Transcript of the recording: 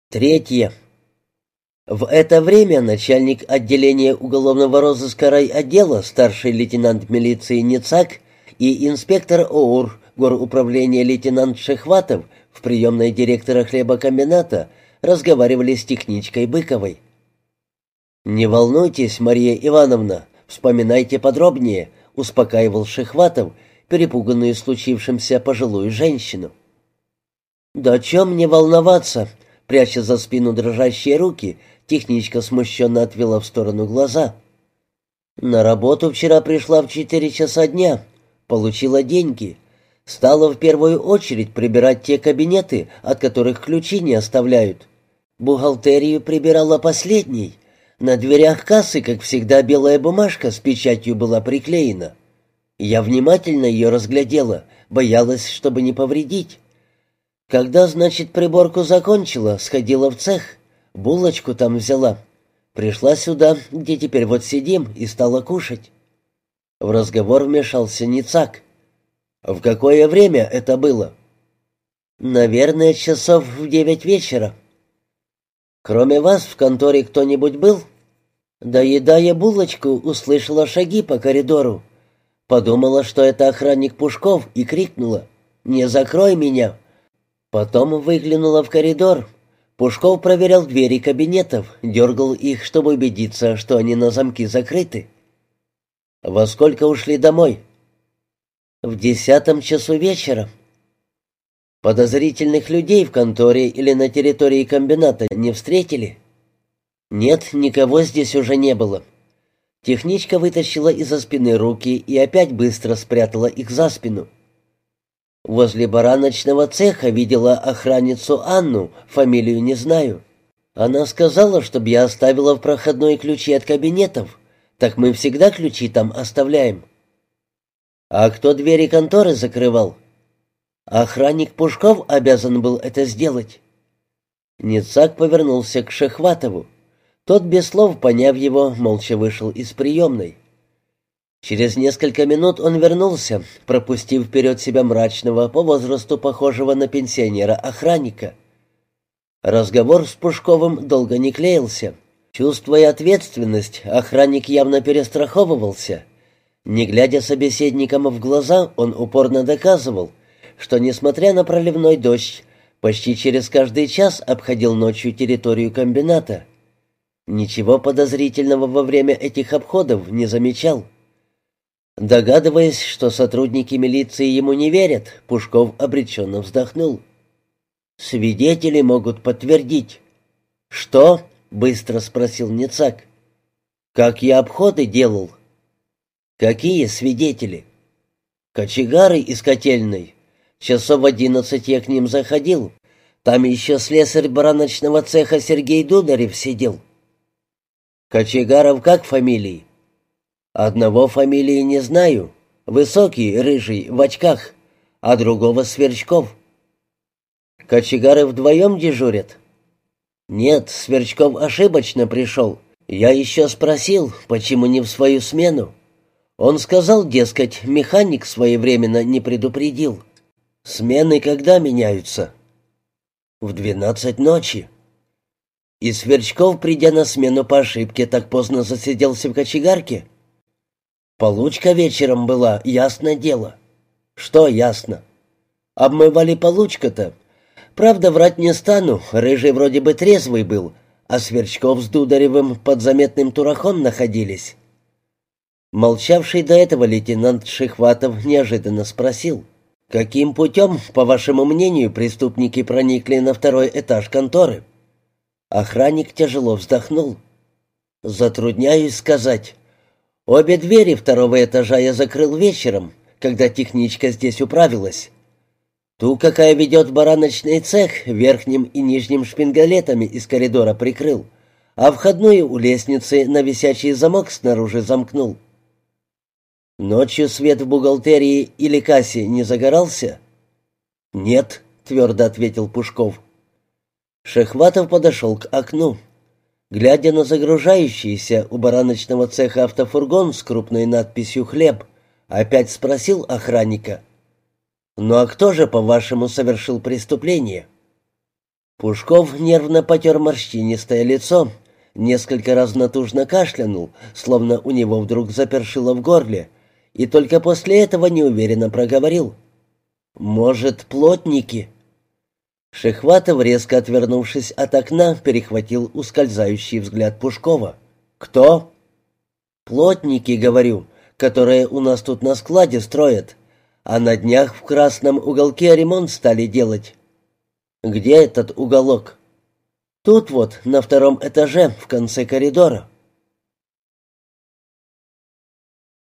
Третье. В это время начальник отделения уголовного розыска райотдела, старший лейтенант милиции Ницак и инспектор ОУР горуправления лейтенант Шехватов в приемной директора хлебокомбината разговаривали с техничкой Быковой. «Не волнуйтесь, Мария Ивановна, вспоминайте подробнее», — успокаивал Шехватов перепуганную случившимся пожилую женщину. «Да о чем мне волноваться?» — пряча за спину дрожащие руки, техничка смущенно отвела в сторону глаза. «На работу вчера пришла в 4 часа дня, получила деньги, стала в первую очередь прибирать те кабинеты, от которых ключи не оставляют. Бухгалтерию прибирала последней. На дверях кассы, как всегда, белая бумажка с печатью была приклеена. Я внимательно ее разглядела, боялась, чтобы не повредить. Когда, значит, приборку закончила, сходила в цех, булочку там взяла. Пришла сюда, где теперь вот сидим, и стала кушать». В разговор вмешался Ницак. «В какое время это было?» «Наверное, часов в 9 вечера». «Кроме вас в конторе кто-нибудь был?» Доедая булочку, услышала шаги по коридору. Подумала, что это охранник Пушков, и крикнула: «Не закрой меня!» Потом выглянула в коридор. Пушков проверял двери кабинетов, дергал их, чтобы убедиться, что они на замки закрыты. «Во сколько ушли домой?» «В 10 часу вечера». «Подозрительных людей в конторе или на территории комбината не встретили?» «Нет, никого здесь уже не было». Техничка вытащила из-за спины руки и опять быстро спрятала их за спину. «Возле бараночного цеха видела охранницу Анну, фамилию не знаю. Она сказала, чтобы я оставила в проходной ключи от кабинетов. Так мы всегда ключи там оставляем». «А кто двери конторы закрывал?» «Охранник Пушков обязан был это сделать». Ницак повернулся к Шехватову. Тот, без слов поняв его, молча вышел из приемной. Через несколько минут он вернулся, пропустив вперед себя мрачного, по возрасту похожего на пенсионера охранника. Разговор с Пушковым долго не клеился. Чувствуя ответственность, охранник явно перестраховывался. Не глядя собеседникам в глаза, он упорно доказывал, что, несмотря на проливной дождь, почти через каждый час обходил ночью территорию комбината. Ничего подозрительного во время этих обходов не замечал. Догадываясь, что сотрудники милиции ему не верят, Пушков обреченно вздохнул. «Свидетели могут подтвердить». «Что?» — быстро спросил Ницак. «Как я обходы делал». «Какие свидетели?» «Кочегары из котельной. Часов в 11 я к ним заходил. Там еще слесарь бараночного цеха Сергей Дударев сидел». «Кочегаров как фамилии?» «Одного фамилии не знаю. Высокий, рыжий, в очках, а другого Сверчков». «Кочегары вдвоем дежурят?» «Нет, Сверчков ошибочно пришел. Я еще спросил, почему не в свою смену. Он сказал, дескать, механик своевременно не предупредил. Смены когда меняются?» «В 12 ночи». «И Сверчков, придя на смену по ошибке, так поздно засиделся в кочегарке?» «Получка вечером была, ясно дело». «Что ясно?» «Обмывали получка-то. Правда, врать не стану, рыжий вроде бы трезвый был, а Сверчков с Дударевым под заметным тураком находились». Молчавший до этого лейтенант Шехватов неожиданно спросил: «Каким путем, по вашему мнению, преступники проникли на второй этаж конторы?» Охранник тяжело вздохнул. «Затрудняюсь сказать. Обе двери второго этажа я закрыл вечером, когда техничка здесь управилась. Ту, какая ведет в бараночный цех, верхним и нижним шпингалетами из коридора прикрыл, а входную у лестницы на висячий замок снаружи замкнул». «Ночью свет в бухгалтерии или кассе не загорался?» «Нет», — твердо ответил Пушков. Шехватов подошел к окну. Глядя на загружающийся у бараночного цеха автофургон с крупной надписью «Хлеб», опять спросил охранника: «Ну а кто же, по-вашему, совершил преступление?» Пушков нервно потер морщинистое лицо, несколько раз натужно кашлянул, словно у него вдруг запершило в горле, и только после этого неуверенно проговорил: «Может, плотники?» Шехватов, резко отвернувшись от окна, перехватил ускользающий взгляд Пушкова. «Кто?» «Плотники, говорю, которые у нас тут на складе строят, а на днях в красном уголке ремонт стали делать». «Где этот уголок?» «Тут вот, на втором этаже, в конце коридора».